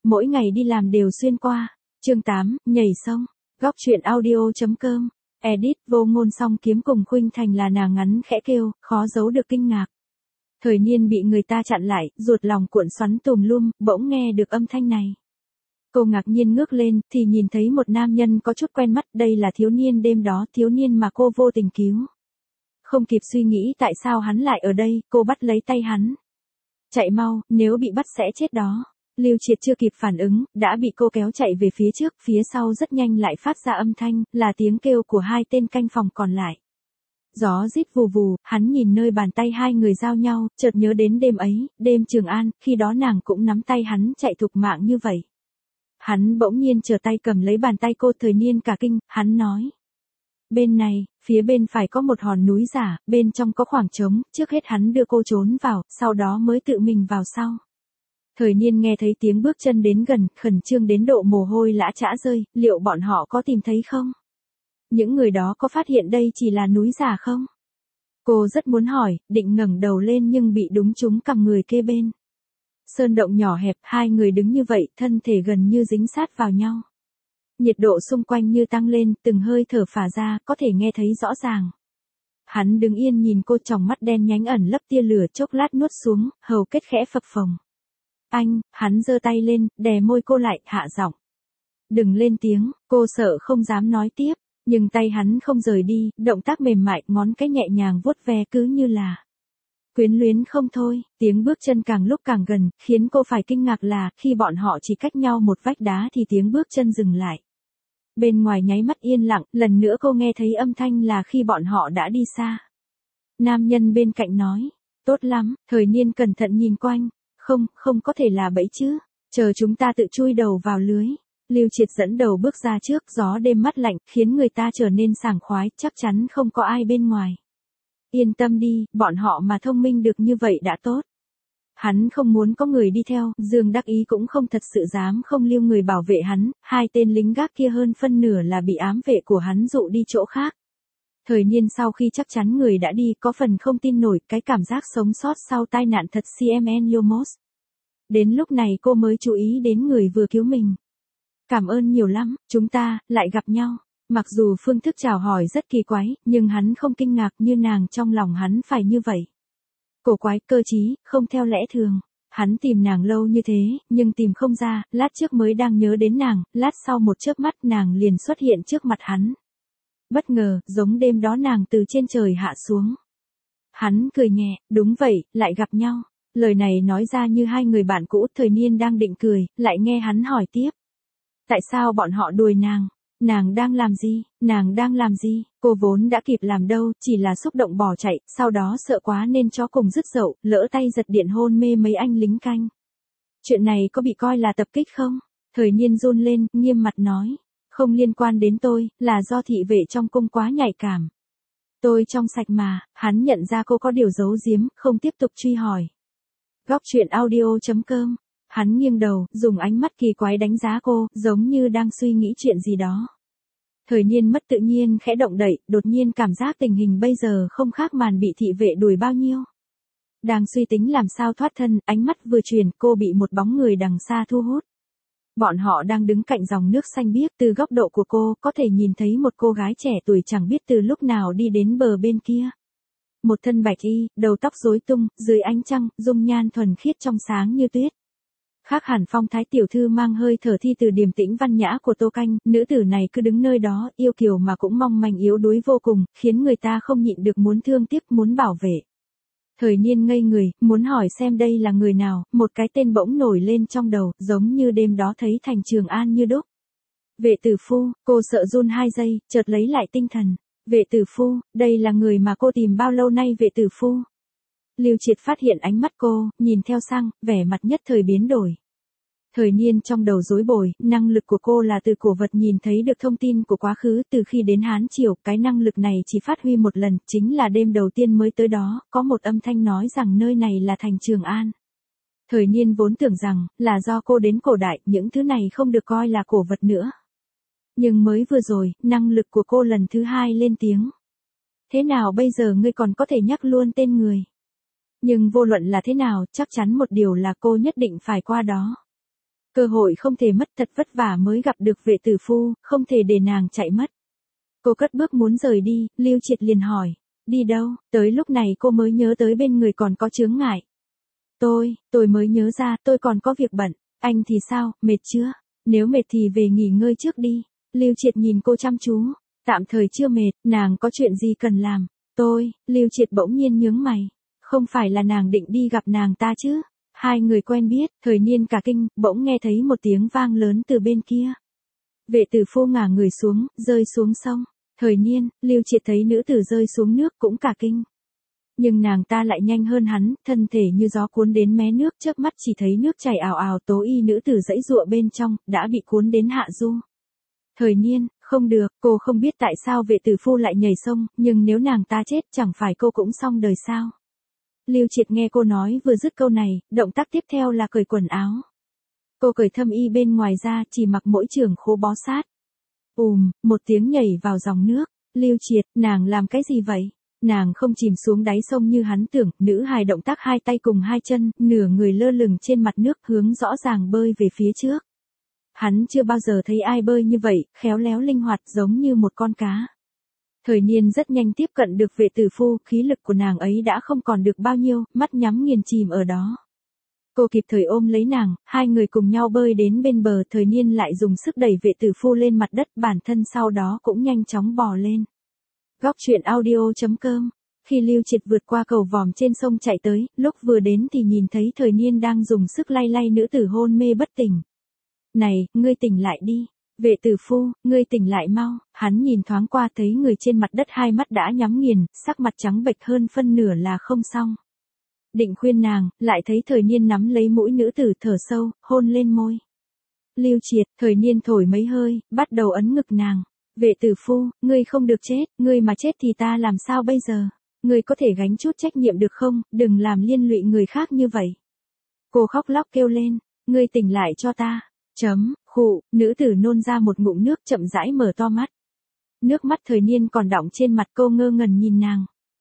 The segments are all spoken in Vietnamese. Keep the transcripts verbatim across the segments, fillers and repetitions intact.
mỗi ngày đi làm đều xuyên qua. Chương tám, nhảy sông. Góc truyện audio chấm com. Edit Vô Ngôn Song Kiếm cùng Khuynh Thành là nàng ngắn khẽ kêu, khó giấu được kinh ngạc. Thời Niên bị người ta chặn lại, ruột lòng cuộn xoắn tùm lum, bỗng nghe được âm thanh này. Cô ngạc nhiên ngước lên, thì nhìn thấy một nam nhân có chút quen mắt, đây là thiếu niên đêm đó, thiếu niên mà cô vô tình cứu. Không kịp suy nghĩ tại sao hắn lại ở đây, cô bắt lấy tay hắn. Chạy mau, nếu bị bắt sẽ chết đó. Lưu Triệt chưa kịp phản ứng, đã bị cô kéo chạy về phía trước, phía sau rất nhanh lại phát ra âm thanh, là tiếng kêu của hai tên canh phòng còn lại. Gió rít vù vù, hắn nhìn nơi bàn tay hai người giao nhau, chợt nhớ đến đêm ấy, đêm Trường An, khi đó nàng cũng nắm tay hắn chạy thục mạng như vậy. Hắn bỗng nhiên trở tay cầm lấy bàn tay cô. Thời Niên cả kinh, hắn nói. Bên này, phía bên phải có một hòn núi giả, bên trong có khoảng trống, trước hết hắn đưa cô trốn vào, sau đó mới tự mình vào sau. Thời Niên nghe thấy tiếng bước chân đến gần, khẩn trương đến độ mồ hôi lã chã rơi, liệu bọn họ có tìm thấy không? Những người đó có phát hiện đây chỉ là núi giả không? Cô rất muốn hỏi, định ngẩng đầu lên nhưng bị đúng trúng cằm người kê bên. Sơn động nhỏ hẹp, hai người đứng như vậy, thân thể gần như dính sát vào nhau. Nhiệt độ xung quanh như tăng lên, từng hơi thở phả ra, có thể nghe thấy rõ ràng. Hắn đứng yên nhìn cô, tròng mắt đen nhánh ẩn lấp tia lửa, chốc lát nuốt xuống, hầu kết khẽ phập phồng. Anh, hắn giơ tay lên, đè môi cô lại, hạ giọng. Đừng lên tiếng, cô sợ không dám nói tiếp, nhưng tay hắn không rời đi, động tác mềm mại, ngón cái nhẹ nhàng vuốt ve cứ như là quyến luyến không thôi. Tiếng bước chân càng lúc càng gần, khiến cô phải kinh ngạc là, khi bọn họ chỉ cách nhau một vách đá thì tiếng bước chân dừng lại. Bên ngoài nháy mắt yên lặng, lần nữa cô nghe thấy âm thanh là khi bọn họ đã đi xa. Nam nhân bên cạnh nói, tốt lắm. Thời Niên cẩn thận nhìn quanh, không, không có thể là bẫy chứ, chờ chúng ta tự chui đầu vào lưới. Lưu Triệt dẫn đầu bước ra trước, gió đêm mát lạnh, khiến người ta trở nên sảng khoái, chắc chắn không có ai bên ngoài. Yên tâm đi, bọn họ mà thông minh được như vậy đã tốt. Hắn không muốn có người đi theo, Dương Đắc Ý cũng không thật sự dám không lưu người bảo vệ hắn, hai tên lính gác kia hơn phân nửa là bị ám vệ của hắn dụ đi chỗ khác. Thời Niên sau khi chắc chắn người đã đi, có phần không tin nổi cái cảm giác sống sót sau tai nạn thật cmn Yomos. Đến lúc này cô mới chú ý đến người vừa cứu mình. Cảm ơn nhiều lắm, chúng ta lại gặp nhau. Mặc dù phương thức chào hỏi rất kỳ quái, nhưng hắn không kinh ngạc như nàng trong lòng hắn phải như vậy. Cổ quái, cơ trí, không theo lẽ thường. Hắn tìm nàng lâu như thế, nhưng tìm không ra, lát trước mới đang nhớ đến nàng, lát sau một chớp mắt nàng liền xuất hiện trước mặt hắn. Bất ngờ, giống đêm đó nàng từ trên trời hạ xuống. Hắn cười nhẹ, đúng vậy, lại gặp nhau. Lời này nói ra như hai người bạn cũ. Thời Niên đang định cười, lại nghe hắn hỏi tiếp. Tại sao bọn họ đuổi nàng? Nàng đang làm gì? Nàng đang làm gì? Cô vốn đã kịp làm đâu, chỉ là xúc động bỏ chạy, sau đó sợ quá nên chó cùng dứt dậu, lỡ tay giật điện hôn mê mấy anh lính canh. Chuyện này có bị coi là tập kích không? Thời Niên run lên, nghiêm mặt nói. Không liên quan đến tôi, là do thị vệ trong cung quá nhạy cảm. Tôi trong sạch mà. Hắn nhận ra cô có điều giấu giếm, không tiếp tục truy hỏi. Góc truyện audio chấm com. Hắn nghiêng đầu, dùng ánh mắt kỳ quái đánh giá cô, giống như đang suy nghĩ chuyện gì đó. Thời Niên mất tự nhiên khẽ động đậy, đột nhiên cảm giác tình hình bây giờ không khác màn bị thị vệ đuổi bao nhiêu. Đang suy tính làm sao thoát thân, ánh mắt vừa chuyển, cô bị một bóng người đằng xa thu hút. Bọn họ đang đứng cạnh dòng nước xanh biếc, từ góc độ của cô, có thể nhìn thấy một cô gái trẻ tuổi chẳng biết từ lúc nào đi đến bờ bên kia. Một thân bạch y, đầu tóc rối tung, dưới ánh trăng, dung nhan thuần khiết trong sáng như tuyết. Khác hẳn phong thái tiểu thư mang hơi thở thi từ điềm tĩnh văn nhã của Tô Canh, nữ tử này cứ đứng nơi đó, yêu kiều mà cũng mong manh yếu đuối vô cùng, khiến người ta không nhịn được muốn thương tiếc, muốn bảo vệ. Thời Niên ngây người, muốn hỏi xem đây là người nào, một cái tên bỗng nổi lên trong đầu, giống như đêm đó thấy thành Trường An như đúc. Vệ tử phu, cô sợ run hai giây, chợt lấy lại tinh thần. Vệ tử phu, đây là người mà cô tìm bao lâu nay. Vệ tử phu. Lưu Triệt phát hiện ánh mắt cô, nhìn theo sang, vẻ mặt nhất thời biến đổi. Thời Niên trong đầu rối bời, năng lực của cô là từ cổ vật nhìn thấy được thông tin của quá khứ, từ khi đến Hán Triều, cái năng lực này chỉ phát huy một lần, chính là đêm đầu tiên mới tới đó, có một âm thanh nói rằng nơi này là thành Trường An. Thời Niên vốn tưởng rằng, là do cô đến cổ đại, những thứ này không được coi là cổ vật nữa. Nhưng mới vừa rồi, năng lực của cô lần thứ hai lên tiếng. Thế nào bây giờ ngươi còn có thể nhắc luôn tên người? Nhưng vô luận là thế nào, chắc chắn một điều là cô nhất định phải qua đó. Cơ hội không thể mất, thật vất vả mới gặp được Vệ Tử Phu, không thể để nàng chạy mất. Cô cất bước muốn rời đi, Lưu Triệt liền hỏi, đi đâu? Tới lúc này cô mới nhớ tới bên người còn có chướng ngại. Tôi, tôi mới nhớ ra, tôi còn có việc bận. Anh thì sao, mệt chưa? Nếu mệt thì về nghỉ ngơi trước đi. Lưu Triệt nhìn cô chăm chú. Tạm thời chưa mệt, nàng có chuyện gì cần làm? Tôi, Lưu Triệt bỗng nhiên nhướng mày. Không phải là nàng định đi gặp nàng ta chứ? Hai người quen biết, Thời Niên cả kinh, bỗng nghe thấy một tiếng vang lớn từ bên kia. Vệ Tử Phu ngả người xuống, rơi xuống sông. Thời Niên, Lưu Triệt thấy nữ tử rơi xuống nước cũng cả kinh. Nhưng nàng ta lại nhanh hơn hắn, thân thể như gió cuốn đến mé nước, chớp mắt chỉ thấy nước chảy ào ào, tố y nữ tử giãy giụa bên trong, đã bị cuốn đến hạ du. Thời Niên, không được, cô không biết tại sao Vệ Tử Phu lại nhảy sông, nhưng nếu nàng ta chết chẳng phải cô cũng xong đời sao. Lưu Triệt nghe cô nói vừa dứt câu này, động tác tiếp theo là cởi quần áo. Cô cởi thâm y bên ngoài ra, chỉ mặc mỗi trường khố bó sát. Ùm, một tiếng nhảy vào dòng nước. Lưu Triệt, nàng làm cái gì vậy? Nàng không chìm xuống đáy sông như hắn tưởng, nữ hài động tác hai tay cùng hai chân, nửa người lơ lửng trên mặt nước, hướng rõ ràng bơi về phía trước. Hắn chưa bao giờ thấy ai bơi như vậy, khéo léo linh hoạt giống như một con cá. Thời Niên rất nhanh tiếp cận được Vệ Tử Phu, khí lực của nàng ấy đã không còn được bao nhiêu, mắt nhắm nghiền chìm ở đó. Cô kịp thời ôm lấy nàng, hai người cùng nhau bơi đến bên bờ, Thời Niên lại dùng sức đẩy Vệ Tử Phu lên mặt đất, bản thân sau đó cũng nhanh chóng bò lên. Góc truyện audio chấm com. Khi Lưu Triệt vượt qua cầu vòm trên sông chạy tới, lúc vừa đến thì nhìn thấy Thời Niên đang dùng sức lay lay nữ tử hôn mê bất tỉnh. Này, ngươi tỉnh lại đi. Vệ Tử Phu, ngươi tỉnh lại mau. Hắn nhìn thoáng qua thấy người trên mặt đất hai mắt đã nhắm nghiền, sắc mặt trắng bệch hơn phân nửa là không xong. Định khuyên nàng, lại thấy Thời Niên nắm lấy mũi nữ tử thở sâu, hôn lên môi. Lưu Triệt, Thời Niên thổi mấy hơi, bắt đầu ấn ngực nàng. Vệ Tử Phu, ngươi không được chết, ngươi mà chết thì ta làm sao bây giờ? Ngươi có thể gánh chút trách nhiệm được không, đừng làm liên lụy người khác như vậy. Cô khóc lóc kêu lên, ngươi tỉnh lại cho ta. Chấm, khụ, nữ tử nôn ra một ngụm nước chậm rãi mở to mắt. Nước mắt Thời Niên còn đọng trên mặt, cô ngơ ngẩn nhìn nàng.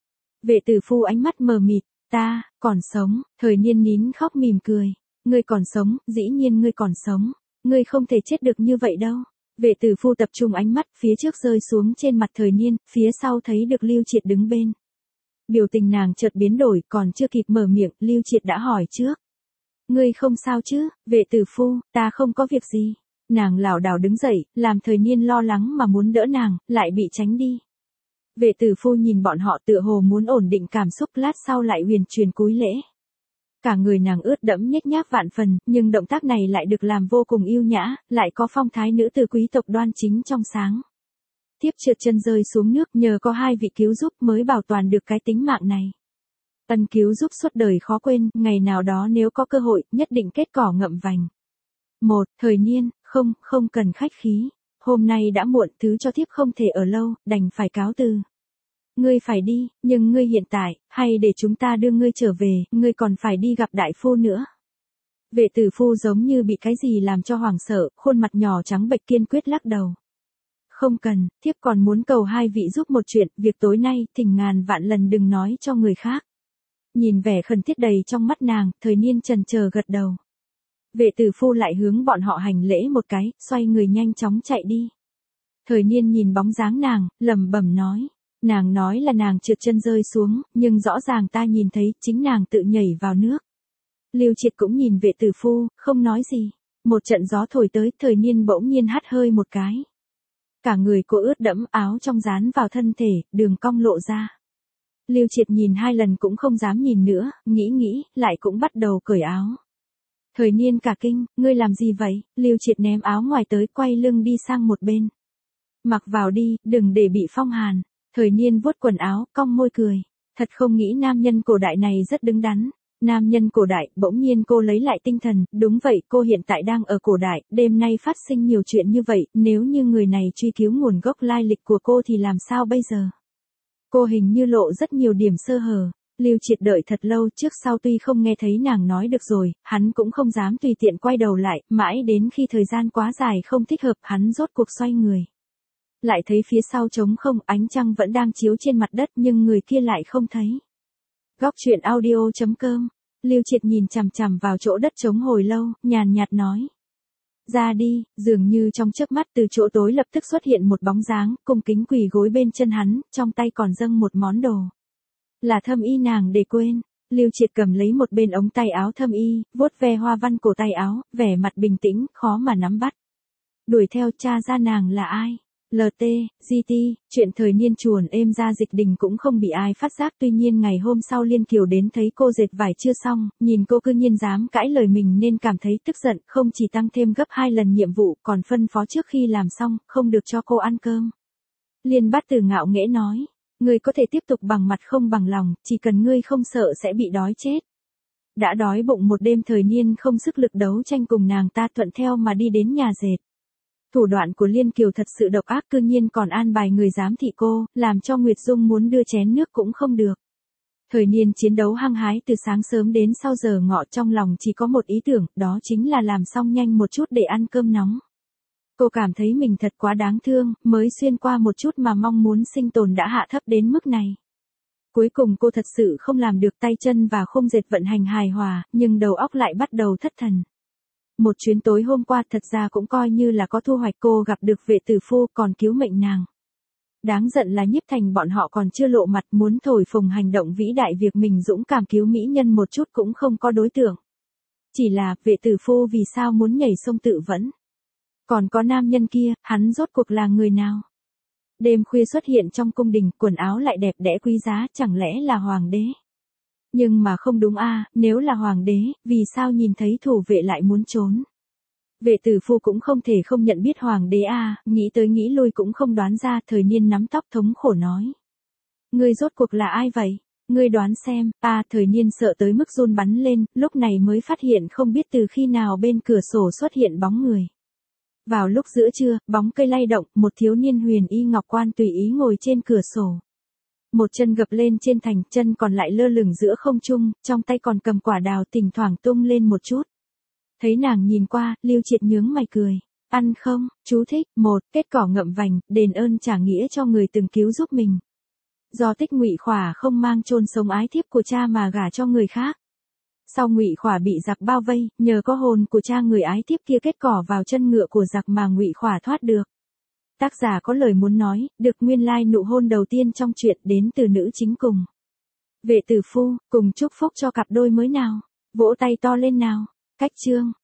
Vệ Tử Phu ánh mắt mờ mịt, ta, còn sống, Thời Niên nín khóc mỉm cười. Ngươi còn sống, dĩ nhiên ngươi còn sống. Ngươi không thể chết được như vậy đâu. Vệ Tử Phu tập trung ánh mắt phía trước rơi xuống trên mặt Thời Niên, phía sau thấy được Lưu Triệt đứng bên. Biểu tình nàng chợt biến đổi, còn chưa kịp mở miệng, Lưu Triệt đã hỏi trước. Ngươi không sao chứ? Vệ Tử Phu, ta không có việc gì. Nàng lảo đảo đứng dậy, làm Thời Niên lo lắng mà muốn đỡ nàng, lại bị tránh đi. Vệ Tử Phu nhìn bọn họ tựa hồ muốn ổn định cảm xúc, lát sau lại huyền truyền cúi lễ. Cả người nàng ướt đẫm nhếch nhác vạn phần, nhưng động tác này lại được làm vô cùng yêu nhã, lại có phong thái nữ tử quý tộc đoan chính trong sáng. Tiếp trượt chân rơi xuống nước, nhờ có hai vị cứu giúp mới bảo toàn được cái tính mạng này. Ân cứu giúp suốt đời khó quên, ngày nào đó nếu có cơ hội, nhất định kết cỏ ngậm vành. Một, Thời Niên, không, không cần khách khí. Hôm nay đã muộn, thứ cho thiếp không thể ở lâu, đành phải cáo từ. Ngươi phải đi, nhưng ngươi hiện tại, hay để chúng ta đưa ngươi trở về, ngươi còn phải đi gặp đại phu nữa. Vệ Tử Phu giống như bị cái gì làm cho hoảng sợ, khuôn mặt nhỏ trắng bệch kiên quyết lắc đầu. Không cần, thiếp còn muốn cầu hai vị giúp một chuyện, việc tối nay, thỉnh ngàn vạn lần đừng nói cho người khác. Nhìn vẻ khẩn thiết đầy trong mắt nàng, Thời Niên chần chờ gật đầu. Vệ Tử Phu lại hướng bọn họ hành lễ một cái, xoay người nhanh chóng chạy đi. Thời Niên nhìn bóng dáng nàng, lẩm bẩm nói. Nàng nói là nàng trượt chân rơi xuống, nhưng rõ ràng ta nhìn thấy chính nàng tự nhảy vào nước. Lưu Triệt cũng nhìn Vệ Tử Phu, không nói gì. Một trận gió thổi tới, Thời Niên bỗng nhiên hắt hơi một cái. Cả người cô ướt đẫm, áo trong dán vào thân thể, đường cong lộ ra. Lưu Triệt nhìn hai lần cũng không dám nhìn nữa, nghĩ nghĩ, lại cũng bắt đầu cởi áo. Thời Niên cả kinh, ngươi làm gì vậy? Lưu Triệt ném áo ngoài tới, quay lưng đi sang một bên. Mặc vào đi, đừng để bị phong hàn. Thời Niên vuốt quần áo, cong môi cười. Thật không nghĩ nam nhân cổ đại này rất đứng đắn. Nam nhân cổ đại, bỗng nhiên cô lấy lại tinh thần, đúng vậy, cô hiện tại đang ở cổ đại, đêm nay phát sinh nhiều chuyện như vậy, nếu như người này truy cứu nguồn gốc lai lịch của cô thì làm sao bây giờ? Cô hình như lộ rất nhiều điểm sơ hở. Lưu Triệt đợi thật lâu, trước sau tuy không nghe thấy nàng nói được rồi, hắn cũng không dám tùy tiện quay đầu lại, mãi đến khi thời gian quá dài không thích hợp, hắn rốt cuộc xoay người. Lại thấy phía sau trống không, ánh trăng vẫn đang chiếu trên mặt đất nhưng người kia lại không thấy. Góc truyện audio chấm com. Lưu Triệt nhìn chằm chằm vào chỗ đất trống hồi lâu, nhàn nhạt nói. Ra đi, dường như trong chớp mắt từ chỗ tối lập tức xuất hiện một bóng dáng, cung kính quỳ gối bên chân hắn, trong tay còn dâng một món đồ. Là thâm y nàng để quên. Lưu Triệt cầm lấy một bên ống tay áo thâm y, vuốt ve hoa văn cổ tay áo, vẻ mặt bình tĩnh, khó mà nắm bắt. Đuổi theo tra ra nàng là ai. lờ tê, giê tê, chuyện thời niên chuồn êm ra Dịch Đình cũng không bị ai phát giác, tuy nhiên ngày hôm sau Liên Kiều đến thấy cô dệt vải chưa xong, nhìn cô cư nhiên dám cãi lời mình nên cảm thấy tức giận, không chỉ tăng thêm gấp hai lần nhiệm vụ, còn phân phó trước khi làm xong, không được cho cô ăn cơm. Liên Bát Từ ngạo nghễ nói, ngươi có thể tiếp tục bằng mặt không bằng lòng, chỉ cần ngươi không sợ sẽ bị đói chết. Đã đói bụng một đêm thời niên không sức lực đấu tranh cùng nàng ta, thuận theo mà đi đến nhà dệt. Thủ đoạn của Liên Kiều thật sự độc ác, cư nhiên còn an bài người giám thị cô, làm cho Nguyệt Dung muốn đưa chén nước cũng không được. Thời niên chiến đấu hăng hái từ sáng sớm đến sau giờ ngọ, trong lòng chỉ có một ý tưởng, đó chính là làm xong nhanh một chút để ăn cơm nóng. Cô cảm thấy mình thật quá đáng thương, mới xuyên qua một chút mà mong muốn sinh tồn đã hạ thấp đến mức này. Cuối cùng cô thật sự không làm được, tay chân và khung dệt vận hành hài hòa, nhưng đầu óc lại bắt đầu thất thần. Một chuyến tối hôm qua thật ra cũng coi như là có thu hoạch, cô gặp được Vệ Tử Phu còn cứu mệnh nàng. Đáng giận là Nhiếp Thành bọn họ còn chưa lộ mặt, muốn thổi phồng hành động vĩ đại việc mình dũng cảm cứu mỹ nhân một chút cũng không có đối tượng. Chỉ là Vệ Tử Phu vì sao muốn nhảy sông tự vẫn. Còn có nam nhân kia, hắn rốt cuộc là người nào? Đêm khuya xuất hiện trong cung đình, quần áo lại đẹp đẽ quý giá, chẳng lẽ là hoàng đế? Nhưng mà không đúng a, à, nếu là hoàng đế, vì sao nhìn thấy thủ vệ lại muốn trốn? Vệ Tử Phu cũng không thể không nhận biết hoàng đế a, à, nghĩ tới nghĩ lui cũng không đoán ra, thời niên nắm tóc thống khổ nói. Ngươi rốt cuộc là ai vậy? Ngươi đoán xem, a à, thời niên sợ tới mức run bắn lên, lúc này mới phát hiện không biết từ khi nào bên cửa sổ xuất hiện bóng người. Vào lúc giữa trưa, bóng cây lay động, một thiếu niên huyền y ngọc quan tùy ý ngồi trên cửa sổ. Một chân gập lên trên thành, chân còn lại lơ lửng giữa không trung, trong tay còn cầm quả đào thỉnh thoảng tung lên một chút. Thấy nàng nhìn qua, Lưu Triệt nhướng mày cười. Ăn không? Chú thích. Một, kết cỏ ngậm vành, đền ơn trả nghĩa cho người từng cứu giúp mình. Do Tích Ngụy Khỏa không mang chôn sống ái thiếp của cha mà gả cho người khác. Sau Ngụy Khỏa bị giặc bao vây, nhờ có hồn của cha người ái thiếp kia kết cỏ vào chân ngựa của giặc mà Ngụy Khỏa thoát được. Tác giả có lời muốn nói, được nguyên lai nụ hôn đầu tiên trong truyện đến từ nữ chính cùng. Vệ Tử Phu, cùng chúc phúc cho cặp đôi mới nào. Vỗ tay to lên nào. Cách chương.